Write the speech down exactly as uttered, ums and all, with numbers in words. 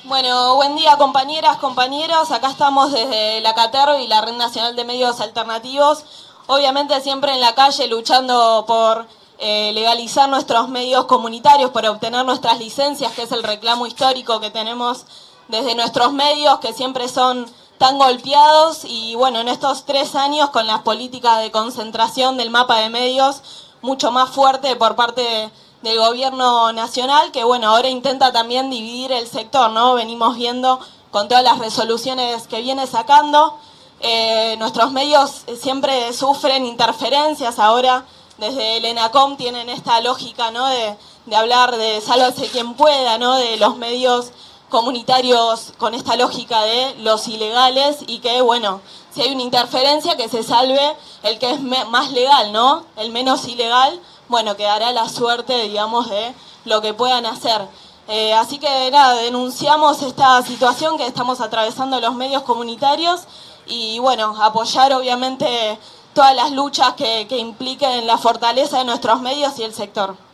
Bueno, buen día compañeras, compañeros. Acá estamos desde la CATERV y la Red Nacional de Medios Alternativos. Obviamente siempre en la calle luchando por eh, legalizar nuestros medios comunitarios, por obtener nuestras licencias, que es el reclamo histórico que tenemos desde nuestros medios, que siempre son tan golpeados. Y bueno, en estos tres años con las políticas de concentración del mapa de medios mucho más fuerte por parte de... del gobierno nacional, que bueno, ahora intenta también dividir el sector, ¿no? Venimos viendo con todas las resoluciones que viene sacando. Eh, nuestros medios siempre sufren interferencias, ahora desde el ENACOM tienen esta lógica, ¿no? de, de hablar de sálvese quien pueda, ¿no? De los medios comunitarios con esta lógica de los ilegales, y que bueno, si hay una interferencia que se salve el que es más legal, ¿no? El menos ilegal, bueno, quedará la suerte, digamos, de lo que puedan hacer. Eh, así que nada, denunciamos esta situación que estamos atravesando los medios comunitarios y bueno, apoyar obviamente todas las luchas que, que impliquen la fortaleza de nuestros medios y el sector.